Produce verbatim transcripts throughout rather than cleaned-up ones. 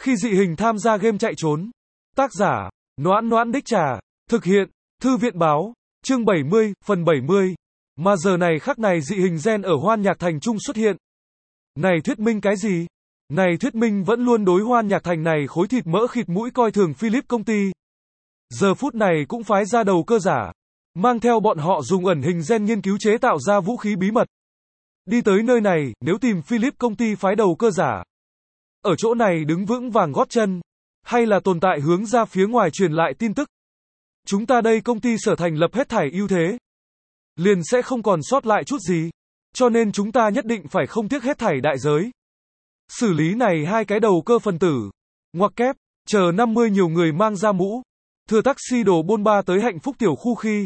Khi dị hình tham gia game chạy trốn. Tác giả, Noãn Noãn Đích Trà. Thực hiện, Thư viện báo. Chương bảy mươi, phần bảy mươi. Mà giờ này khắc này dị hình gen ở Hoan Nhạc Thành Trung xuất hiện. Này thuyết minh cái gì? Này thuyết minh vẫn luôn đối Hoan Nhạc Thành này khối thịt mỡ khịt mũi coi thường Philip công ty. Giờ phút này cũng phái ra đầu cơ giả. Mang theo bọn họ dùng ẩn hình gen nghiên cứu chế tạo ra vũ khí bí mật. Đi tới nơi này, nếu tìm Philip công ty phái đầu cơ giả. Ở chỗ này đứng vững vàng gót chân. Hay là tồn tại hướng ra phía ngoài truyền lại tin tức. Chúng ta đây công ty sở thành lập hết thảy ưu thế. Liền sẽ không còn sót lại chút gì. Cho nên chúng ta nhất định phải không tiếc hết thảy đại giới. Xử lý này hai cái đầu cơ phần tử. Ngoặc kép, chờ năm mươi nhiều người mang ra mũ. Thừa taxi đồ bôn ba tới hạnh phúc tiểu khu khi.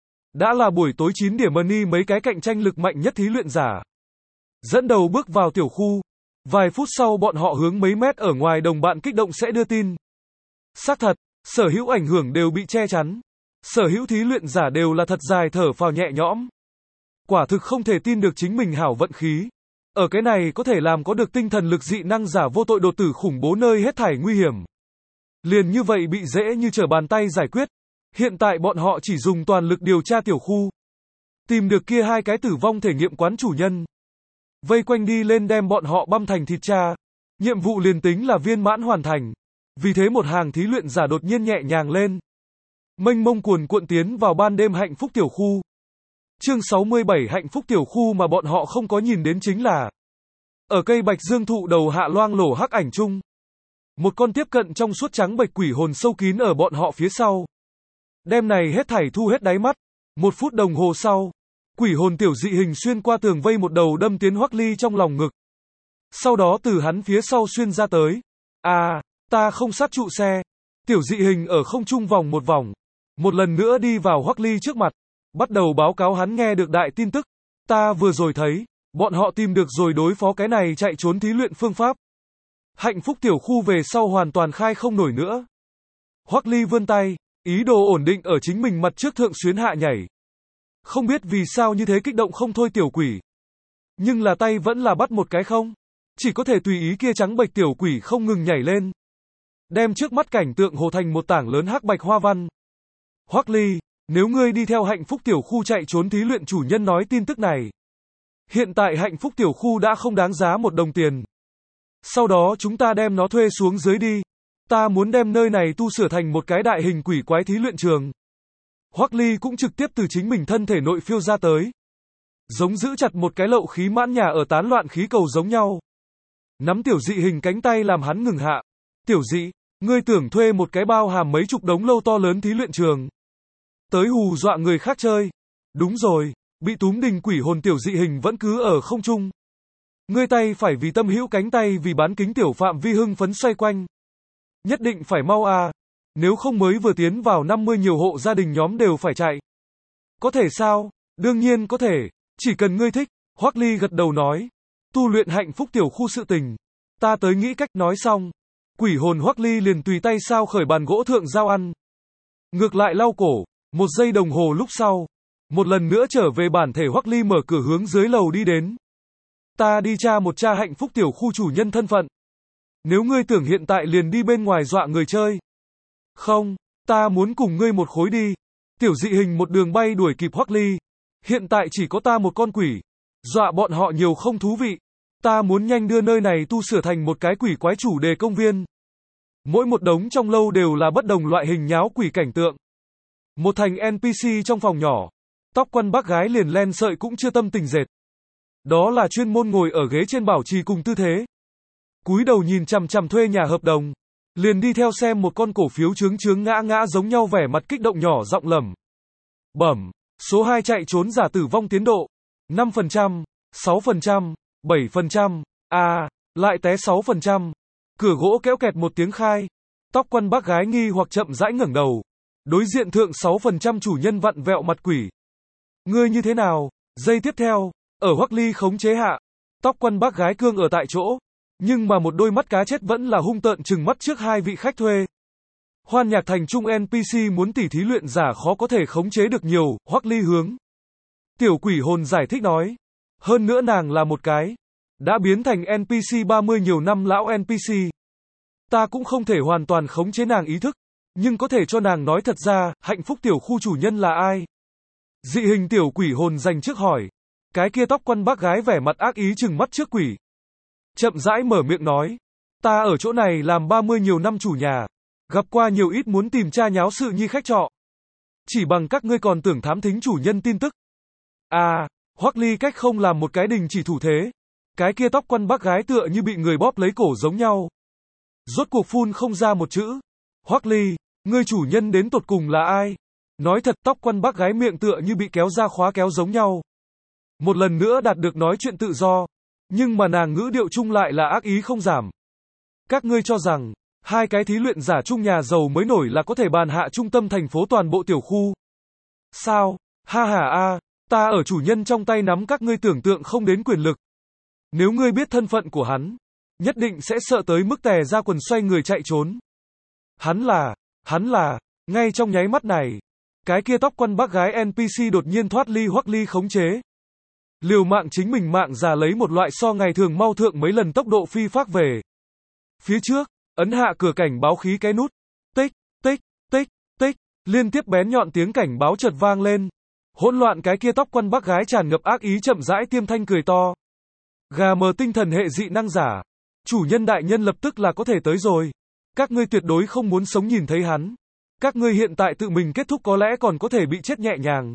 Đã là buổi tối chín điểm money mấy cái cạnh tranh lực mạnh nhất thí luyện giả. Dẫn đầu bước vào tiểu khu. Vài phút sau bọn họ hướng mấy mét ở ngoài đồng bạn kích động sẽ đưa tin. Xác thật, sở hữu ảnh hưởng đều bị che chắn. Sở hữu thí luyện giả đều là thật dài thở phào nhẹ nhõm. Quả thực không thể tin được chính mình hảo vận khí. Ở cái này có thể làm có được tinh thần lực dị năng giả vô tội đột tử khủng bố nơi hết thảy nguy hiểm. Liền như vậy bị dễ như trở bàn tay giải quyết. Hiện tại bọn họ chỉ dùng toàn lực điều tra tiểu khu. Tìm được kia hai cái tử vong thể nghiệm quán chủ nhân. Vây quanh đi lên đem bọn họ băm thành thịt cha. Nhiệm vụ liền tính là viên mãn hoàn thành. Vì thế một hàng thí luyện giả đột nhiên nhẹ nhàng lên. Mênh mông cuồn cuộn tiến vào ban đêm hạnh phúc tiểu khu. Chương sáu mươi bảy hạnh phúc tiểu khu mà bọn họ không có nhìn đến chính là. Ở cây bạch dương thụ đầu hạ loang lổ hắc ảnh chung. Một con tiếp cận trong suốt trắng bạch quỷ hồn sâu kín ở bọn họ phía sau. Đêm này hết thảy thu hết đáy mắt. Một phút đồng hồ sau. Quỷ hồn tiểu dị hình xuyên qua tường vây một đầu đâm tiến Hoắc Ly trong lòng ngực. Sau đó từ hắn phía sau xuyên ra tới. À, ta không sát trụ xe. Tiểu dị hình ở không trung vòng một vòng. Một lần nữa đi vào Hoắc Ly trước mặt. Bắt đầu báo cáo hắn nghe được đại tin tức. Ta vừa rồi thấy, bọn họ tìm được rồi đối phó cái này chạy trốn thí luyện phương pháp. Hạnh phúc tiểu khu về sau hoàn toàn khai không nổi nữa. Hoắc Ly vươn tay, ý đồ ổn định ở chính mình mặt trước thượng xuyến hạ nhảy. Không biết vì sao như thế kích động không thôi tiểu quỷ. Nhưng là tay vẫn là bắt một cái không. Chỉ có thể tùy ý kia trắng bạch tiểu quỷ không ngừng nhảy lên. Đem trước mắt cảnh tượng hồ thành một tảng lớn hắc bạch hoa văn. Hoắc Ly, nếu ngươi đi theo hạnh phúc tiểu khu chạy trốn thí luyện chủ nhân nói tin tức này. Hiện tại hạnh phúc tiểu khu đã không đáng giá một đồng tiền. Sau đó chúng ta đem nó thuê xuống dưới đi. Ta muốn đem nơi này tu sửa thành một cái đại hình quỷ quái thí luyện trường. Hoắc Ly cũng trực tiếp từ chính mình thân thể nội phiêu ra tới. Giống giữ chặt một cái lậu khí mãn nhà ở tán loạn khí cầu giống nhau. Nắm tiểu dị hình cánh tay làm hắn ngừng hạ. Tiểu dị, ngươi tưởng thuê một cái bao hàm mấy chục đống lâu to lớn thí luyện trường. Tới hù dọa người khác chơi. Đúng rồi, bị túm đình quỷ hồn tiểu dị hình vẫn cứ ở không trung. Ngươi tay phải vì tâm hữu cánh tay vì bán kính tiểu phạm vi hưng phấn xoay quanh. Nhất định phải mau à. Nếu không mới vừa tiến vào năm mươi nhiều hộ gia đình nhóm đều phải chạy. Có thể sao? Đương nhiên có thể. Chỉ cần ngươi thích. Hoắc Ly gật đầu nói. Tu luyện hạnh phúc tiểu khu sự tình. Ta tới nghĩ cách nói xong. Quỷ hồn Hoắc Ly liền tùy tay sao khởi bàn gỗ thượng giao ăn. Ngược lại lau cổ. Một giây đồng hồ lúc sau. Một lần nữa trở về bản thể Hoắc Ly mở cửa hướng dưới lầu đi đến. Ta đi tra một tra hạnh phúc tiểu khu chủ nhân thân phận. Nếu ngươi tưởng hiện tại liền đi bên ngoài dọa người chơi. Không, ta muốn cùng ngươi một khối đi. Tiểu dị hình một đường bay đuổi kịp Hoắc Ly. Hiện tại chỉ có ta một con quỷ. Dọa bọn họ nhiều không thú vị. Ta muốn nhanh đưa nơi này tu sửa thành một cái quỷ quái chủ đề công viên. Mỗi một đống trong lâu đều là bất đồng loại hình nháo quỷ cảnh tượng. Một thành en pê xê trong phòng nhỏ. Tóc quăn bác gái liền len sợi cũng chưa tâm tình dệt. Đó là chuyên môn ngồi ở ghế trên bảo trì cùng tư thế. Cúi đầu nhìn chằm chằm thuê nhà hợp đồng. Liền đi theo xem một con cổ phiếu chướng chướng ngã ngã giống nhau vẻ mặt kích động nhỏ giọng lẩm bẩm. Số hai chạy trốn giả tử vong tiến độ. năm phần trăm, sáu phần trăm, bảy phần trăm. À, lại té sáu phần trăm. Cửa gỗ kéo kẹt một tiếng khai. Tóc quăn bác gái nghi hoặc chậm rãi ngẩng đầu. Đối diện thượng sáu phần trăm chủ nhân vặn vẹo mặt quỷ. Ngươi như thế nào? Giây tiếp theo, ở Hoắc Ly khống chế hạ. Tóc quăn bác gái cương ở tại chỗ. Nhưng mà một đôi mắt cá chết vẫn là hung tợn trừng mắt trước hai vị khách thuê. Hoan Nhạc Thành Trung en pê xê muốn tỉ thí luyện giả khó có thể khống chế được nhiều, Hoắc Ly hướng. Tiểu quỷ hồn giải thích nói. Hơn nữa nàng là một cái. Đã biến thành en pê xê ba mươi nhiều năm lão en pê xê. Ta cũng không thể hoàn toàn khống chế nàng ý thức, nhưng có thể cho nàng nói thật ra, hạnh phúc tiểu khu chủ nhân là ai? Dị hình tiểu quỷ hồn dành trước hỏi. Cái kia tóc quăn bác gái vẻ mặt ác ý trừng mắt trước quỷ. Chậm rãi mở miệng nói. Ta ở chỗ này làm ba mươi nhiều năm chủ nhà. Gặp qua nhiều ít muốn tìm tra nháo sự nhi khách trọ. Chỉ bằng các ngươi còn tưởng thám thính chủ nhân tin tức. À, Hoắc Ly cách không làm một cái đình chỉ thủ thế. Cái kia tóc quăn bác gái tựa như bị người bóp lấy cổ giống nhau. Rốt cuộc phun không ra một chữ. Hoắc Ly, ngươi chủ nhân đến tột cùng là ai? Nói thật, tóc quăn bác gái miệng tựa như bị kéo ra khóa kéo giống nhau. Một lần nữa đạt được nói chuyện tự do. Nhưng mà nàng ngữ điệu chung lại là ác ý không giảm. Các ngươi cho rằng, hai cái thí luyện giả chung nhà giàu mới nổi là có thể bàn hạ trung tâm thành phố toàn bộ tiểu khu. Sao? Ha ha a, ta ở chủ nhân trong tay nắm các ngươi tưởng tượng không đến quyền lực. Nếu ngươi biết thân phận của hắn, nhất định sẽ sợ tới mức tè ra quần xoay người chạy trốn. Hắn là, hắn là, ngay trong nháy mắt này, cái kia tóc quăn bác gái en pê xê đột nhiên thoát ly Hoắc Ly khống chế. Liều mạng chính mình mạng già lấy một loại so ngày thường mau thượng mấy lần tốc độ phi phác về. Phía trước, ấn hạ cửa cảnh báo khí cái nút. Tích, tích, tích, tích, liên tiếp bén nhọn tiếng cảnh báo chợt vang lên. Hỗn loạn cái kia tóc quăn bác gái tràn ngập ác ý chậm rãi tiêm thanh cười to. Gà mờ tinh thần hệ dị năng giả. Chủ nhân đại nhân lập tức là có thể tới rồi. Các ngươi tuyệt đối không muốn sống nhìn thấy hắn. Các ngươi hiện tại tự mình kết thúc có lẽ còn có thể bị chết nhẹ nhàng.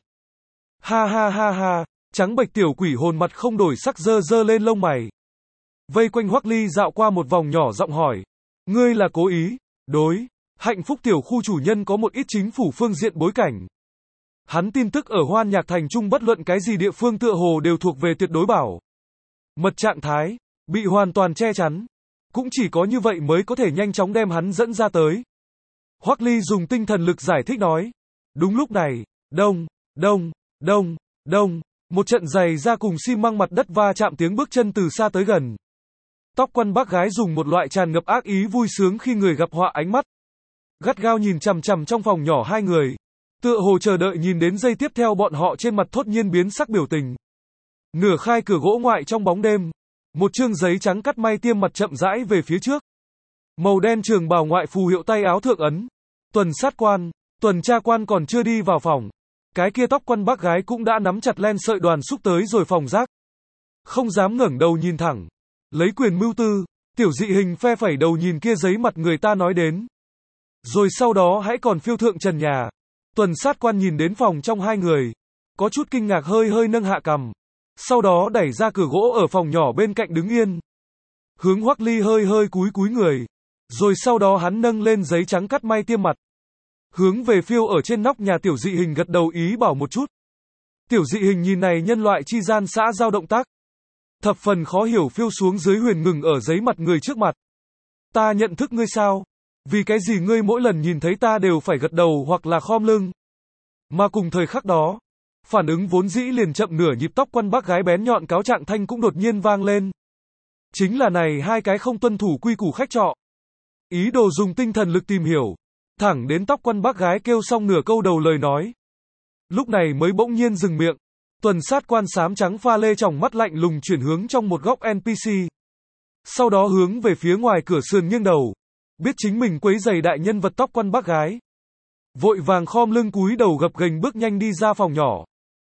Ha ha ha ha, trắng bệch tiểu quỷ hồn mặt không đổi sắc dơ dơ lên lông mày. Vây quanh Hoắc Ly dạo qua một vòng nhỏ giọng hỏi. Ngươi là cố ý, đối, hạnh phúc tiểu khu chủ nhân có một ít chính phủ phương diện bối cảnh. Hắn tin tức ở Hoan Nhạc Thành Trung bất luận cái gì địa phương tựa hồ đều thuộc về tuyệt đối bảo mật trạng thái, bị hoàn toàn che chắn. Cũng chỉ có như vậy mới có thể nhanh chóng đem hắn dẫn ra tới. Hoắc Ly dùng tinh thần lực giải thích nói. Đúng lúc này, đông, đông, đông, đông, một trận giày ra cùng xi măng mặt đất va chạm tiếng bước chân từ xa tới gần. Tóc quăn bác gái dùng một loại tràn ngập ác ý vui sướng khi người gặp họa ánh mắt. Gắt gao nhìn chằm chằm trong phòng nhỏ hai người. Tựa hồ chờ đợi nhìn đến giây tiếp theo bọn họ trên mặt thốt nhiên biến sắc biểu tình. Nửa khai cửa gỗ ngoại trong bóng đêm. Một chương giấy trắng cắt may tiêm mặt chậm rãi về phía trước. Màu đen trường bào ngoại phù hiệu tay áo thượng ấn. Tuần sát quan, tuần tra quan còn chưa đi vào phòng. Cái kia tóc quăn bác gái cũng đã nắm chặt len sợi đoàn xúc tới rồi phòng rác. Không dám ngẩng đầu nhìn thẳng. Lấy quyền mưu tư, tiểu dị hình phe phẩy đầu nhìn kia giấy mặt người ta nói đến. Rồi sau đó hãy còn phiêu thượng trần nhà. Tuần sát quan nhìn đến phòng trong hai người. Có chút kinh ngạc hơi hơi nâng hạ cằm. Sau đó đẩy ra cửa gỗ ở phòng nhỏ bên cạnh đứng yên. Hướng Hoắc Ly hơi hơi cúi cúi người. Rồi sau đó hắn nâng lên giấy trắng cắt may tiêm mặt. Hướng về phiêu ở trên nóc nhà tiểu dị hình gật đầu ý bảo một chút. Tiểu dị hình nhìn này nhân loại chi gian xã giao động tác. Thập phần khó hiểu phiêu xuống dưới huyền ngừng ở giấy mặt người trước mặt. Ta nhận thức ngươi sao? Vì cái gì ngươi mỗi lần nhìn thấy ta đều phải gật đầu hoặc là khom lưng? Mà cùng thời khắc đó, phản ứng vốn dĩ liền chậm nửa nhịp tóc quăn bác gái bén nhọn cáo trạng thanh cũng đột nhiên vang lên. Chính là này hai cái không tuân thủ quy củ khách trọ. Ý đồ dùng tinh thần lực tìm hiểu. Thẳng đến tóc quăn bác gái kêu xong nửa câu đầu lời nói. Lúc này mới bỗng nhiên dừng miệng. Tuần sát quan xám trắng pha lê tròng mắt lạnh lùng chuyển hướng trong một góc en pê xê. Sau đó hướng về phía ngoài cửa sườn nghiêng đầu. Biết chính mình quấy giày đại nhân vật tóc quăn bác gái. Vội vàng khom lưng cúi đầu gập ghềnh bước nhanh đi ra phòng nhỏ.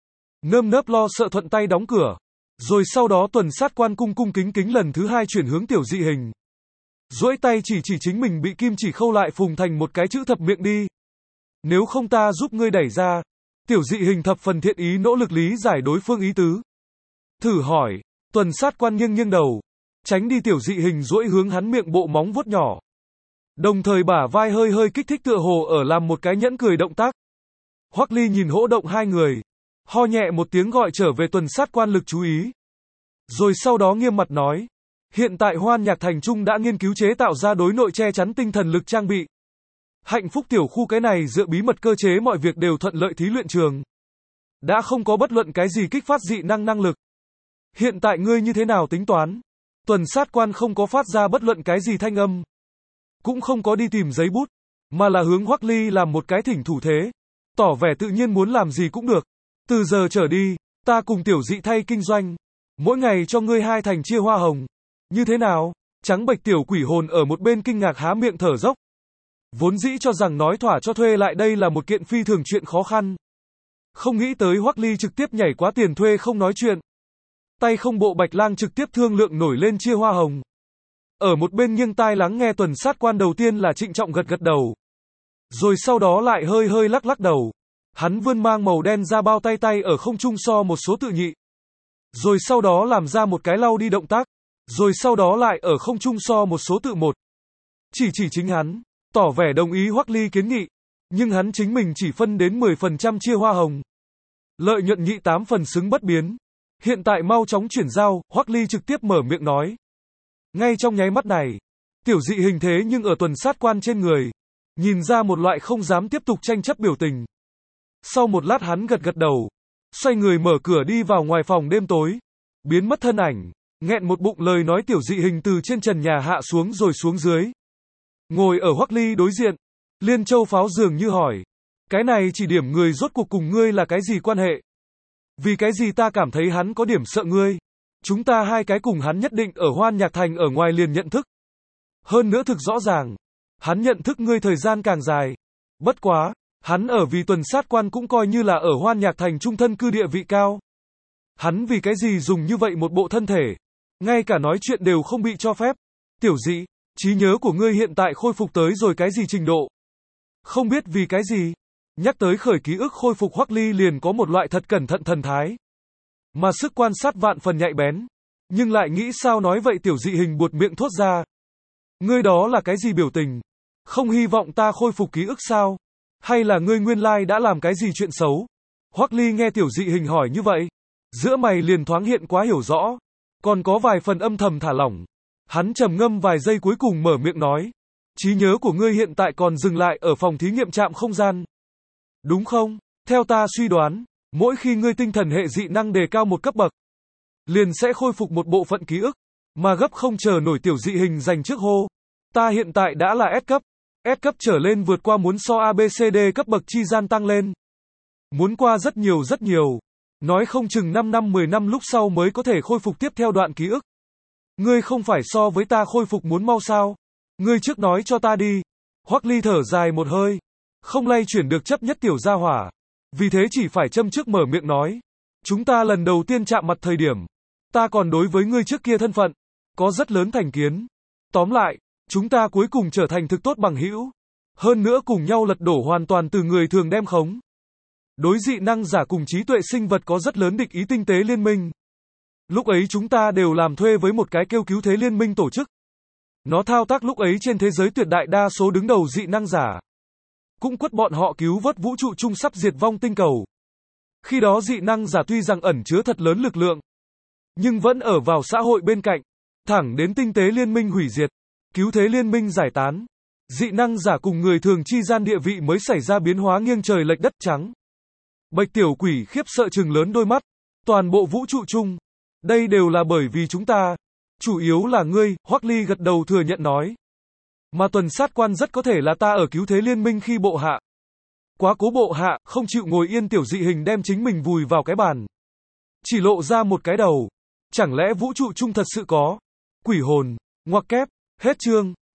Nơm nớp lo sợ thuận tay đóng cửa. Rồi sau đó tuần sát quan cung cung kính kính lần thứ hai chuyển hướng tiểu dị hình. Duỗi tay chỉ chỉ chính mình bị kim chỉ khâu lại phùng thành một cái chữ thập miệng đi. Nếu không ta giúp ngươi đẩy ra. Tiểu dị hình thập phần thiện ý nỗ lực lý giải đối phương ý tứ. Thử hỏi, tuần sát quan nghiêng nghiêng đầu. Tránh đi tiểu dị hình duỗi hướng hắn miệng bộ móng vuốt nhỏ. Đồng thời bả vai hơi hơi kích thích tựa hồ ở làm một cái nhẫn cười động tác. Hoắc Ly nhìn hỗ động hai người. Ho nhẹ một tiếng gọi trở về tuần sát quan lực chú ý. Rồi sau đó nghiêm mặt nói. Hiện tại Hoan Nhạc Thành Trung đã nghiên cứu chế tạo ra đối nội che chắn tinh thần lực trang bị. Hạnh phúc tiểu khu cái này dựa bí mật cơ chế mọi việc đều thuận lợi thí luyện trường. Đã không có bất luận cái gì kích phát dị năng năng lực. Hiện tại ngươi như thế nào tính toán? Tuần sát quan không có phát ra bất luận cái gì thanh âm. Cũng không có đi tìm giấy bút. Mà là hướng Hoắc Ly làm một cái thỉnh thủ thế. Tỏ vẻ tự nhiên muốn làm gì cũng được. Từ giờ trở đi, ta cùng tiểu dị thay kinh doanh. Mỗi ngày cho ngươi hai thành chia hoa hồng. Như thế nào? Trắng bệch tiểu quỷ hồn ở một bên kinh ngạc há miệng thở dốc. Vốn dĩ cho rằng nói thỏa cho thuê lại đây là một kiện phi thường chuyện khó khăn. Không nghĩ tới Hoắc Ly trực tiếp nhảy quá tiền thuê không nói chuyện. Tay không bộ Bạch Lang trực tiếp thương lượng nổi lên chia hoa hồng. Ở một bên nghiêng tai lắng nghe tuần sát quan đầu tiên là trịnh trọng gật gật đầu. Rồi sau đó lại hơi hơi lắc lắc đầu. Hắn vươn mang màu đen ra bao tay tay ở không trung so một số tự nhị. Rồi sau đó làm ra một cái lau đi động tác. Rồi sau đó lại ở không trung so một số tự một. Chỉ chỉ chính hắn, tỏ vẻ đồng ý Hoắc Ly kiến nghị. Nhưng hắn chính mình chỉ phân đến mười phần trăm chia hoa hồng. Lợi nhuận nhị tám phần xứng bất biến. Hiện tại mau chóng chuyển giao, Hoắc Ly trực tiếp mở miệng nói. Ngay trong nháy mắt này, tiểu dị hình thế nhưng ở tuần sát quan trên người. Nhìn ra một loại không dám tiếp tục tranh chấp biểu tình. Sau một lát hắn gật gật đầu. Xoay người mở cửa đi vào ngoài phòng đêm tối. Biến mất thân ảnh. Nghẹn một bụng lời nói tiểu dị hình từ trên trần nhà hạ xuống rồi xuống dưới. Ngồi ở Hoắc Ly đối diện. Liên Châu Pháo dường như hỏi. Cái này chỉ điểm người rốt cuộc cùng ngươi là cái gì quan hệ? Vì cái gì ta cảm thấy hắn có điểm sợ ngươi? Chúng ta hai cái cùng hắn nhất định ở Hoan Nhạc Thành ở ngoài liền nhận thức. Hơn nữa thực rõ ràng. Hắn nhận thức ngươi thời gian càng dài. Bất quá, hắn ở vì tuần sát quan cũng coi như là ở Hoan Nhạc Thành trung thân cư địa vị cao. Hắn vì cái gì dùng như vậy một bộ thân thể? Ngay cả nói chuyện đều không bị cho phép. Tiểu dị, trí nhớ của ngươi hiện tại khôi phục tới rồi cái gì trình độ? Không biết vì cái gì? Nhắc tới khởi ký ức khôi phục Hoắc Ly liền có một loại thật cẩn thận thần thái. Mà sức quan sát vạn phần nhạy bén. Nhưng lại nghĩ sao nói vậy tiểu dị hình buột miệng thốt ra. Ngươi đó là cái gì biểu tình? Không hy vọng ta khôi phục ký ức sao? Hay là ngươi nguyên lai đã làm cái gì chuyện xấu? Hoắc Ly nghe tiểu dị hình hỏi như vậy. Giữa mày liền thoáng hiện quá hiểu rõ. Còn có vài phần âm thầm thả lỏng. Hắn trầm ngâm vài giây cuối cùng mở miệng nói. Trí nhớ của ngươi hiện tại còn dừng lại ở phòng thí nghiệm trạm không gian. Đúng không? Theo ta suy đoán, mỗi khi ngươi tinh thần hệ dị năng đề cao một cấp bậc, liền sẽ khôi phục một bộ phận ký ức, mà gấp không chờ nổi tiểu dị hình dành trước hô. Ta hiện tại đã là S cấp, S cấp trở lên vượt qua muốn so A B C D cấp bậc chi gian tăng lên. Muốn qua rất nhiều rất nhiều. Nói không chừng năm năm mười năm lúc sau mới có thể khôi phục tiếp theo đoạn ký ức. Ngươi không phải so với ta khôi phục muốn mau sao? Ngươi trước nói cho ta đi. Hoắc Ly thở dài một hơi. Không lay chuyển được chấp nhất tiểu gia hỏa. Vì thế chỉ phải châm trước mở miệng nói. Chúng ta lần đầu tiên chạm mặt thời điểm. Ta còn đối với ngươi trước kia thân phận. Có rất lớn thành kiến. Tóm lại, chúng ta cuối cùng trở thành thực tốt bằng hữu. Hơn nữa cùng nhau lật đổ hoàn toàn từ người thường đem khống. Đối dị năng giả cùng trí tuệ sinh vật có rất lớn địch ý tinh tế liên minh. Lúc ấy chúng ta đều làm thuê với một cái kêu cứu thế liên minh tổ chức. Nó thao tác lúc ấy trên thế giới tuyệt đại đa số đứng đầu dị năng giả. Cũng quất bọn họ cứu vớt vũ trụ chung sắp diệt vong tinh cầu. Khi đó dị năng giả tuy rằng ẩn chứa thật lớn lực lượng, nhưng vẫn ở vào xã hội bên cạnh. Thẳng đến tinh tế liên minh hủy diệt, cứu thế liên minh giải tán. Dị năng giả cùng người thường chi gian địa vị mới xảy ra biến hóa nghiêng trời lệch đất trắng. Bạch tiểu quỷ khiếp sợ trừng lớn đôi mắt. Toàn bộ vũ trụ chung. Đây đều là bởi vì chúng ta. Chủ yếu là ngươi, Hoắc Ly gật đầu thừa nhận nói. Mà tuần sát quan rất có thể là ta ở cứu thế liên minh khi bộ hạ. Quá cố bộ hạ, không chịu ngồi yên tiểu dị hình đem chính mình vùi vào cái bàn. Chỉ lộ ra một cái đầu. Chẳng lẽ vũ trụ chung thật sự có quỷ hồn, ngoặc kép, hết chương.